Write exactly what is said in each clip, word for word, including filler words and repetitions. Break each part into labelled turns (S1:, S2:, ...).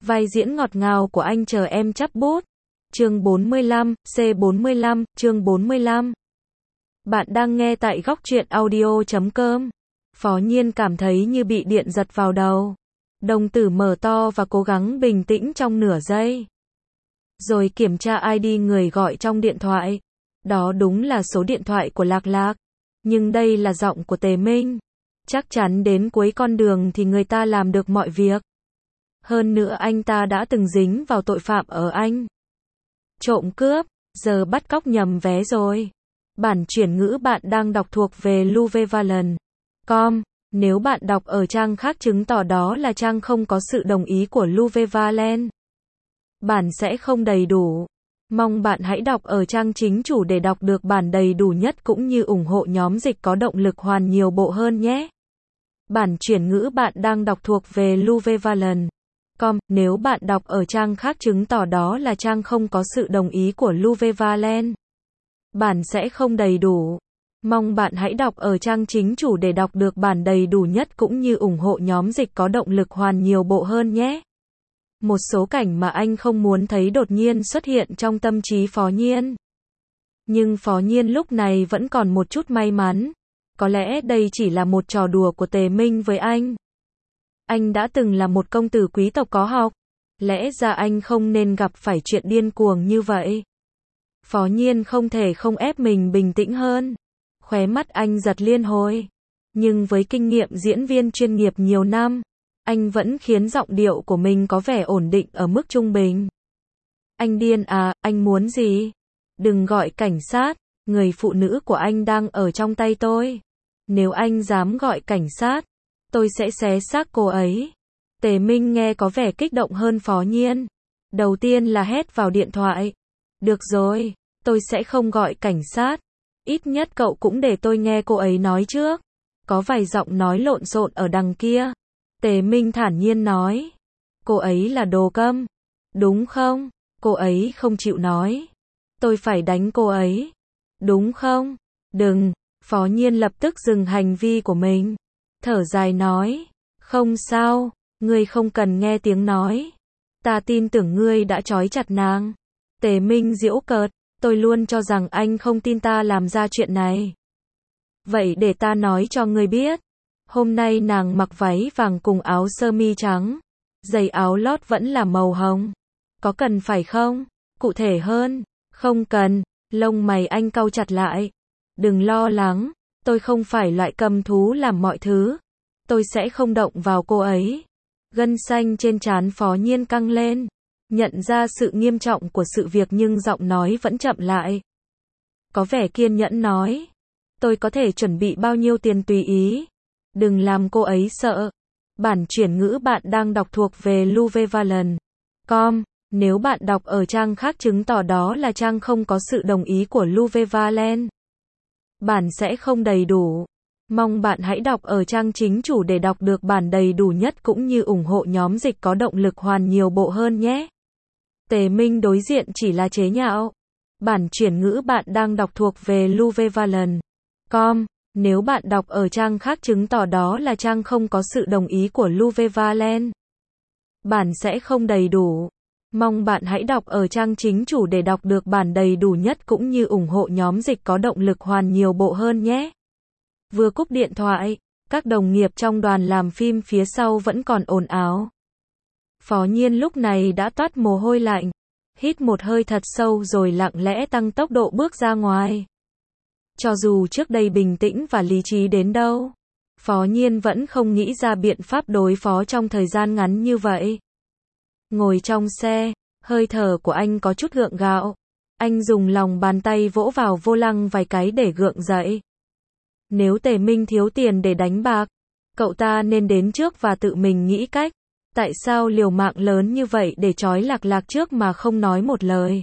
S1: Vai diễn ngọt ngào của anh chờ em chắp bút. Chương bốn mươi lăm, C bốn mươi lăm, chương bốn mươi lăm. Bạn đang nghe tại góc truyện audio chấm com. Phó Nhiên cảm thấy như bị điện giật vào đầu. Đồng tử mở to và cố gắng bình tĩnh trong nửa giây. Rồi kiểm tra i đê người gọi trong điện thoại. Đó đúng là số điện thoại của Lạc Lạc. Nhưng đây là giọng của Tề Minh. Chắc chắn đến cuối con đường thì người ta làm được mọi việc. Hơn nữa anh ta đã từng dính vào tội phạm ở Anh. Trộm cướp, giờ bắt cóc nhầm vé rồi. Bản chuyển ngữ bạn đang đọc thuộc về luvevalon chấm com. Nếu bạn đọc ở trang khác chứng tỏ đó là trang không có sự đồng ý của Luvevalon. Bản sẽ không đầy đủ. Mong bạn hãy đọc ở trang chính chủ để đọc được bản đầy đủ nhất cũng như ủng hộ nhóm dịch có động lực hoàn nhiều bộ hơn nhé. Bản chuyển ngữ bạn đang đọc thuộc về luvevalon chấm com. Nếu bạn đọc ở trang khác chứng tỏ đó là trang không có sự đồng ý của Luvevalon. Bản sẽ không đầy đủ. Mong bạn hãy đọc ở trang chính chủ để đọc được bản đầy đủ nhất cũng như ủng hộ nhóm dịch có động lực hoàn nhiều bộ hơn nhé. Một số cảnh mà anh không muốn thấy đột nhiên xuất hiện trong tâm trí Phó Nhiên. Nhưng Phó Nhiên lúc này vẫn còn một chút may mắn. Có lẽ đây chỉ là một trò đùa của Tề Minh với anh. Anh đã từng là một công tử quý tộc có học. Lẽ ra anh không nên gặp phải chuyện điên cuồng như vậy. Phó Nhiên không thể không ép mình bình tĩnh hơn. Khóe mắt anh giật liên hồi. Nhưng với kinh nghiệm diễn viên chuyên nghiệp nhiều năm, anh vẫn khiến giọng điệu của mình có vẻ ổn định ở mức trung bình. Anh điên à, anh muốn gì? Đừng gọi cảnh sát, người phụ nữ của anh đang ở trong tay tôi. Nếu anh dám gọi cảnh sát, tôi sẽ xé xác cô ấy. Tề Minh nghe có vẻ kích động hơn Phó Nhiên. Đầu tiên là hét vào điện thoại. Được rồi, tôi sẽ không gọi cảnh sát. Ít nhất cậu cũng để tôi nghe cô ấy nói trước. Có vài giọng nói lộn xộn ở đằng kia. Tề Minh thản nhiên nói. Cô ấy là đồ câm. Đúng không? Cô ấy không chịu nói. Tôi phải đánh cô ấy. Đúng không? Đừng. Phó Nhiên lập tức dừng hành vi của mình. Thở dài nói. Không sao. Ngươi không cần nghe tiếng nói. Ta tin tưởng ngươi đã trói chặt nàng. Tề Minh giễu cợt. Tôi luôn cho rằng anh không tin ta làm ra chuyện này. Vậy để ta nói cho ngươi biết. Hôm nay nàng mặc váy vàng cùng áo sơ mi trắng. Giày áo lót vẫn là màu hồng. Có cần phải không? Cụ thể hơn. Không cần. Lông mày anh cau chặt lại. Đừng lo lắng. Tôi không phải loại cầm thú làm mọi thứ. Tôi sẽ không động vào cô ấy. Gân xanh trên trán Phó Nhiên căng lên. Nhận ra sự nghiêm trọng của sự việc nhưng giọng nói vẫn chậm lại. Có vẻ kiên nhẫn nói. Tôi có thể chuẩn bị bao nhiêu tiền tùy ý. Đừng làm cô ấy sợ. Bản chuyển ngữ bạn đang đọc thuộc về luvevalon chấm com. Nếu bạn đọc ở trang khác chứng tỏ đó là trang không có sự đồng ý của Luvevalon. Bản sẽ không đầy đủ. Mong bạn hãy đọc ở trang chính chủ để đọc được bản đầy đủ nhất cũng như ủng hộ nhóm dịch có động lực hoàn nhiều bộ hơn nhé. Tề Minh đối diện chỉ là chế nhạo. Bản chuyển ngữ bạn đang đọc thuộc về luvevalon chấm com. Nếu bạn đọc ở trang khác chứng tỏ đó là trang không có sự đồng ý của Luvevalon. Bản sẽ không đầy đủ. Mong bạn hãy đọc ở trang chính chủ để đọc được bản đầy đủ nhất cũng như ủng hộ nhóm dịch có động lực hoàn nhiều bộ hơn nhé. Vừa cúp điện thoại, các đồng nghiệp trong đoàn làm phim phía sau vẫn còn ồn ào. Phó Nhiên lúc này đã toát mồ hôi lạnh. Hít một hơi thật sâu rồi lặng lẽ tăng tốc độ bước ra ngoài. Cho dù trước đây bình tĩnh và lý trí đến đâu, Phó Nhiên vẫn không nghĩ ra biện pháp đối phó trong thời gian ngắn như vậy. Ngồi trong xe, hơi thở của anh có chút gượng gạo. Anh dùng lòng bàn tay vỗ vào vô lăng vài cái để gượng dậy. Nếu Tề Minh thiếu tiền để đánh bạc, cậu ta nên đến trước và tự mình nghĩ cách. Tại sao liều mạng lớn như vậy để trói Lạc Lạc trước mà không nói một lời?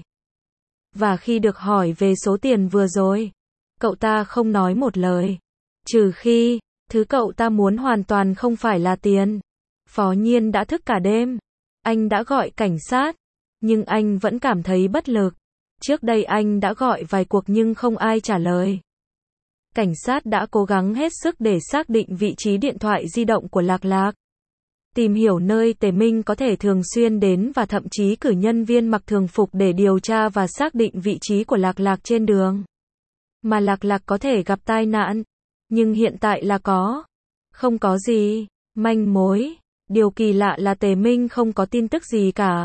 S1: Và khi được hỏi về số tiền vừa rồi, cậu ta không nói một lời. Trừ khi, thứ cậu ta muốn hoàn toàn không phải là tiền. Phó Nhiên đã thức cả đêm. Anh đã gọi cảnh sát, nhưng anh vẫn cảm thấy bất lực. Trước đây anh đã gọi vài cuộc nhưng không ai trả lời. Cảnh sát đã cố gắng hết sức để xác định vị trí điện thoại di động của Lạc Lạc. tìm hiểu nơi Tề Minh có thể thường xuyên đến và thậm chí cử nhân viên mặc thường phục để điều tra và xác định vị trí của Lạc Lạc trên đường. Mà Lạc Lạc có thể gặp tai nạn. Nhưng hiện tại là có. Không có gì. Manh mối. Điều kỳ lạ là Tề Minh không có tin tức gì cả.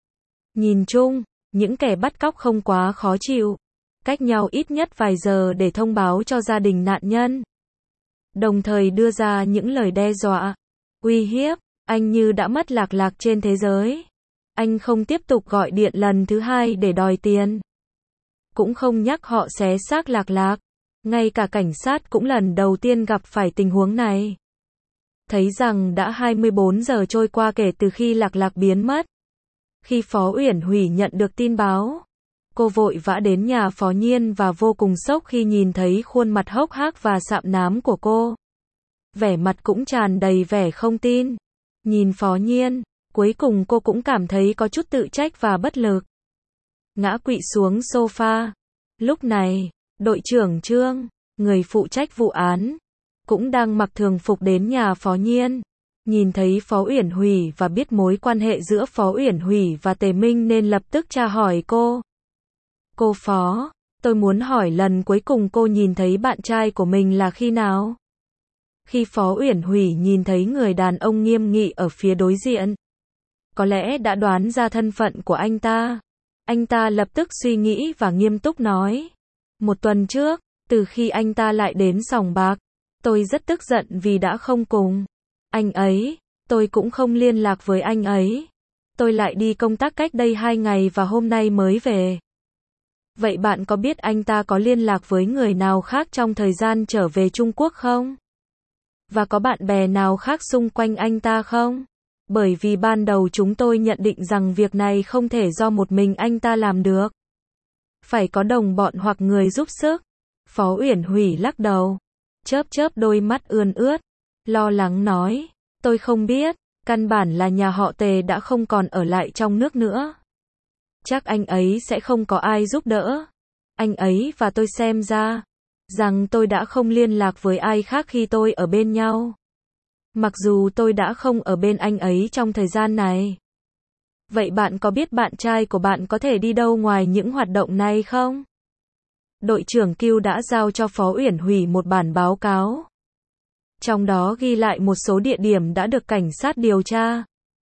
S1: Nhìn chung, những kẻ bắt cóc không quá khó chịu. Cách nhau ít nhất vài giờ để thông báo cho gia đình nạn nhân. Đồng thời đưa ra những lời đe dọa, uy hiếp. Anh như đã mất Lạc Lạc trên thế giới. Anh không tiếp tục gọi điện lần thứ hai để đòi tiền. Cũng không nhắc họ xé xác Lạc Lạc. Ngay cả cảnh sát cũng lần đầu tiên gặp phải tình huống này. Thấy rằng đã hai mươi bốn giờ trôi qua kể từ khi Lạc Lạc biến mất. Khi Phó Uyển Hủy nhận được tin báo, cô vội vã đến nhà Phó Nhiên và vô cùng sốc khi nhìn thấy khuôn mặt hốc hác và sạm nám của cô. Vẻ mặt cũng tràn đầy vẻ không tin. Nhìn Phó Nhiên, cuối cùng cô cũng cảm thấy có chút tự trách và bất lực. Ngã quỵ xuống sofa. Lúc này, đội trưởng Trương, người phụ trách vụ án, cũng đang mặc thường phục đến nhà Phó Nhiên. Nhìn thấy Phó Uyển Hủy và biết mối quan hệ giữa Phó Uyển Hủy và Tề Minh nên lập tức tra hỏi cô. Cô Phó, tôi muốn hỏi lần cuối cùng cô nhìn thấy bạn trai của mình là khi nào? Khi Phó Uyển Hủy nhìn thấy người đàn ông nghiêm nghị ở phía đối diện, có lẽ đã đoán ra thân phận của anh ta. Anh ta lập tức suy nghĩ và nghiêm túc nói. Một tuần trước, từ khi anh ta lại đến sòng bạc, tôi rất tức giận vì đã không cùng anh ấy, tôi cũng không liên lạc với anh ấy. Tôi lại đi công tác cách đây hai ngày và hôm nay mới về. Vậy bạn có biết anh ta có liên lạc với người nào khác trong thời gian trở về Trung Quốc không? Và có bạn bè nào khác xung quanh anh ta không? Bởi vì ban đầu chúng tôi nhận định rằng việc này không thể do một mình anh ta làm được. Phải có đồng bọn hoặc người giúp sức. Phó Uyển Hủy lắc đầu, chớp chớp đôi mắt ươn ướt, lo lắng nói, tôi không biết, căn bản là nhà họ Tề đã không còn ở lại trong nước nữa. Chắc anh ấy sẽ không có ai giúp đỡ. Anh ấy và tôi xem ra rằng tôi đã không liên lạc với ai khác khi tôi ở bên nhau. Mặc dù tôi đã không ở bên anh ấy trong thời gian này. Vậy bạn có biết bạn trai của bạn có thể đi đâu ngoài những hoạt động này không? Đội trưởng Kiêu đã giao cho Phó Uyển Hủy một bản báo cáo. Trong đó ghi lại một số địa điểm đã được cảnh sát điều tra.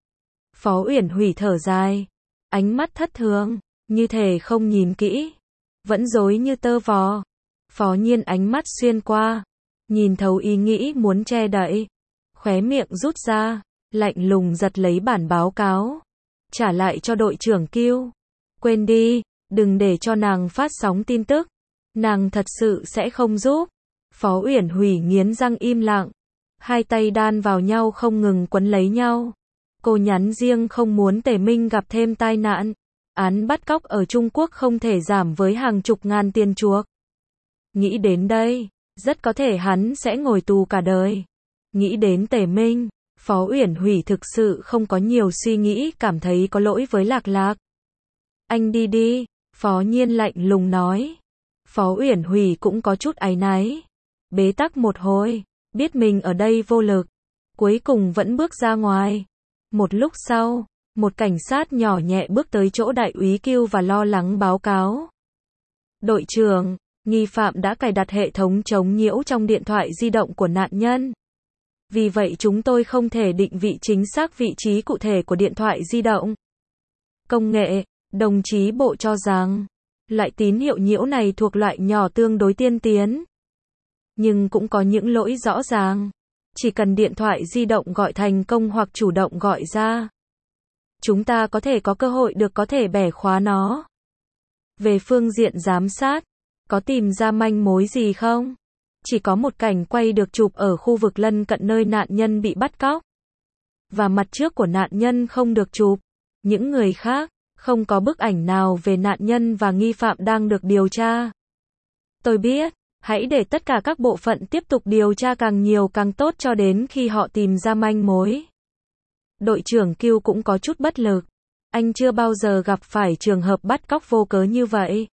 S1: Phó Uyển Hủy thở dài, ánh mắt thất thường, như thể không nhìn kỹ, vẫn rối như tơ vò. Phó Nhiên ánh mắt xuyên qua, nhìn thấu ý nghĩ muốn che đậy, khóe miệng rút ra, lạnh lùng giật lấy bản báo cáo, trả lại cho đội trưởng Kiêu. Quên đi, đừng để cho nàng phát sóng tin tức, nàng thật sự sẽ không giúp. Phó Uyển Hủy nghiến răng im lặng, hai tay đan vào nhau không ngừng quấn lấy nhau. Cô nhắn riêng không muốn Tề Minh gặp thêm tai nạn. Án bắt cóc ở Trung Quốc không thể giảm với hàng chục ngàn tiền chuộc. Nghĩ đến đây, rất có thể hắn sẽ ngồi tù cả đời. Nghĩ đến Tề Minh, Phó Uyển Hủy thực sự không có nhiều suy nghĩ, cảm thấy có lỗi với Lạc Lạc. Anh đi đi, Phó Nhiên lạnh lùng nói. Phó Uyển Hủy cũng có chút áy náy. Bế tắc một hồi, biết mình ở đây vô lực. Cuối cùng vẫn bước ra ngoài. Một lúc sau, một cảnh sát nhỏ nhẹ bước tới chỗ đại úy Kiêu và lo lắng báo cáo. Đội trưởng, nghi phạm đã cài đặt hệ thống chống nhiễu trong điện thoại di động của nạn nhân. Vì vậy chúng tôi không thể định vị chính xác vị trí cụ thể của điện thoại di động. Công nghệ, đồng chí bộ cho rằng, loại tín hiệu nhiễu này thuộc loại nhỏ tương đối tiên tiến. Nhưng cũng có những lỗi rõ ràng. Chỉ cần điện thoại di động gọi thành công hoặc chủ động gọi ra, chúng ta có thể có cơ hội được có thể bẻ khóa nó. Về phương diện giám sát, có tìm ra manh mối gì không? Chỉ có một cảnh quay được chụp ở khu vực lân cận nơi nạn nhân bị bắt cóc. Và mặt trước của nạn nhân không được chụp. Những người khác, không có bức ảnh nào về nạn nhân và nghi phạm đang được điều tra. Tôi biết, hãy để tất cả các bộ phận tiếp tục điều tra càng nhiều càng tốt cho đến khi họ tìm ra manh mối. Đội trưởng Kiêu cũng có chút bất lực. Anh chưa bao giờ gặp phải trường hợp bắt cóc vô cớ như vậy.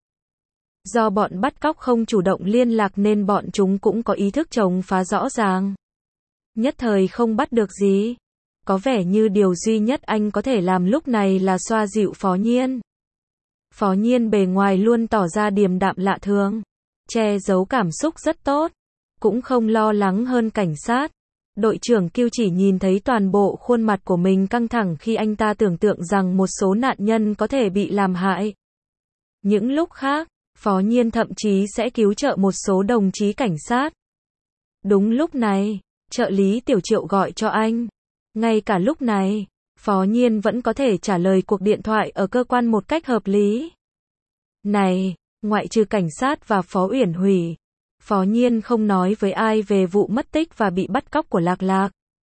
S1: Do bọn bắt cóc không chủ động liên lạc nên bọn chúng cũng có ý thức chống phá rõ ràng. Nhất thời không bắt được gì. Có vẻ như điều duy nhất anh có thể làm lúc này là xoa dịu Phó Nhiên. Phó Nhiên bề ngoài luôn tỏ ra điềm đạm lạ thường, che giấu cảm xúc rất tốt, cũng không lo lắng hơn cảnh sát. Đội trưởng Kiêu chỉ nhìn thấy toàn bộ khuôn mặt của mình căng thẳng khi anh ta tưởng tượng rằng một số nạn nhân có thể bị làm hại. Những lúc khác, Phó Nhiên thậm chí sẽ cứu trợ một số đồng chí cảnh sát. Đúng lúc này, trợ lý Tiểu Triệu gọi cho anh. Ngay cả lúc này, Phó Nhiên vẫn có thể trả lời cuộc điện thoại ở cơ quan một cách hợp lý. Này, ngoại trừ cảnh sát và Phó Uyển Hủy, Phó Nhiên không nói với ai về vụ mất tích và bị bắt cóc của Lạc Lạc.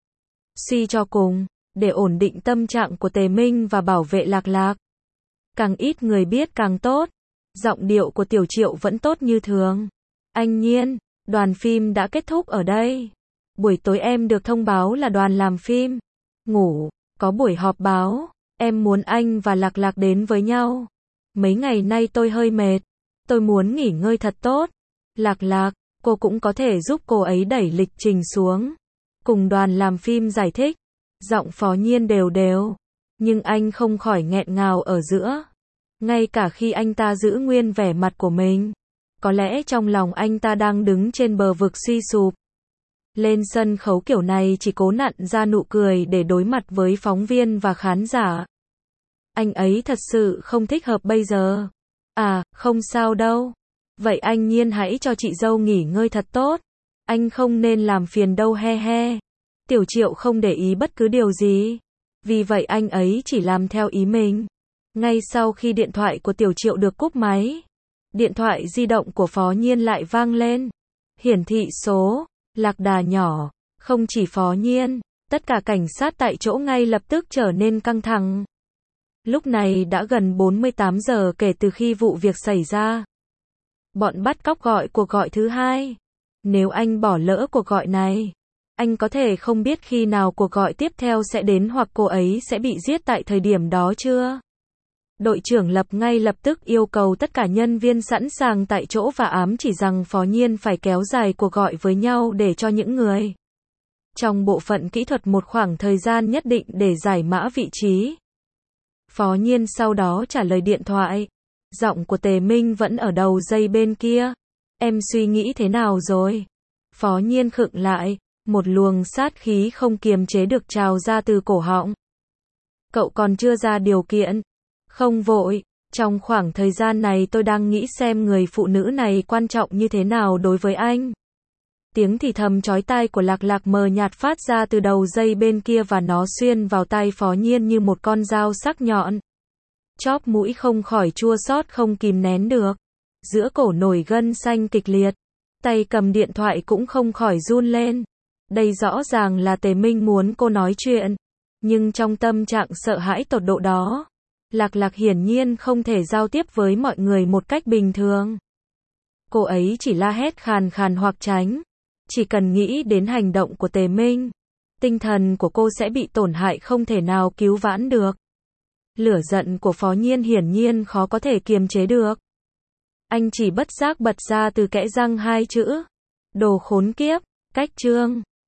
S1: Suy cho cùng, để ổn định tâm trạng của Tề Minh và bảo vệ Lạc Lạc, càng ít người biết càng tốt. Giọng điệu của Tiểu Triệu vẫn tốt như thường. Anh Nhiên, đoàn phim đã kết thúc ở đây. Buổi tối em được thông báo là đoàn làm phim ngủ, có buổi họp báo. Em muốn anh và Lạc Lạc đến với nhau. Mấy ngày nay tôi hơi mệt. Tôi muốn nghỉ ngơi thật tốt. Lạc Lạc, cô cũng có thể giúp cô ấy đẩy lịch trình xuống. Cùng đoàn làm phim giải thích. Giọng Phó Nhiên đều đều. Nhưng anh không khỏi nghẹn ngào ở giữa. Ngay cả khi anh ta giữ nguyên vẻ mặt của mình, có lẽ trong lòng anh ta đang đứng trên bờ vực suy sụp. Lên sân khấu kiểu này chỉ cố nặn ra nụ cười để đối mặt với phóng viên và khán giả. Anh ấy thật sự không thích hợp bây giờ. À, không sao đâu. Vậy anh Nhiên hãy cho chị dâu nghỉ ngơi thật tốt. Anh không nên làm phiền đâu he he. Tiểu Triệu không để ý bất cứ điều gì. Vì vậy anh ấy chỉ làm theo ý mình. Ngay sau khi điện thoại của Tiểu Triệu được cúp máy, điện thoại di động của Phó Nhiên lại vang lên. Hiển thị số, Lạc Đà nhỏ. Không chỉ Phó Nhiên, tất cả cảnh sát tại chỗ ngay lập tức trở nên căng thẳng. Lúc này đã gần bốn mươi tám giờ kể từ khi vụ việc xảy ra. Bọn bắt cóc gọi cuộc gọi thứ hai. Nếu anh bỏ lỡ cuộc gọi này, anh có thể không biết khi nào cuộc gọi tiếp theo sẽ đến hoặc cô ấy sẽ bị giết tại thời điểm đó chưa? Đội trưởng Lập ngay lập tức yêu cầu tất cả nhân viên sẵn sàng tại chỗ và ám chỉ rằng Phó Nhiên phải kéo dài cuộc gọi với nhau để cho những người trong bộ phận kỹ thuật một khoảng thời gian nhất định để giải mã vị trí. Phó Nhiên sau đó trả lời điện thoại. Giọng của Tề Minh vẫn ở đầu dây bên kia. Em suy nghĩ thế nào rồi? Phó Nhiên khựng lại, một luồng sát khí không kiềm chế được trào ra từ cổ họng. Cậu còn chưa ra điều kiện. Không vội, trong khoảng thời gian này tôi đang nghĩ xem người phụ nữ này quan trọng như thế nào đối với anh. Tiếng thì thầm chói tai của Lạc Lạc mờ nhạt phát ra từ đầu dây bên kia và nó xuyên vào tai Phó Nhiên như một con dao sắc nhọn. Chóp mũi không khỏi chua xót không kìm nén được. Giữa cổ nổi gân xanh kịch liệt. Tay cầm điện thoại cũng không khỏi run lên. Đây rõ ràng là Tề Minh muốn cô nói chuyện. Nhưng trong tâm trạng sợ hãi tột độ đó, Lạc Lạc hiển nhiên không thể giao tiếp với mọi người một cách bình thường. Cô ấy chỉ la hét khàn khàn hoặc tránh. Chỉ cần nghĩ đến hành động của Tề Minh, tinh thần của cô sẽ bị tổn hại không thể nào cứu vãn được. Lửa giận của Phó Nhiên hiển nhiên khó có thể kiềm chế được. Anh chỉ bất giác bật ra từ kẽ răng hai chữ. Đồ khốn kiếp, cách chương.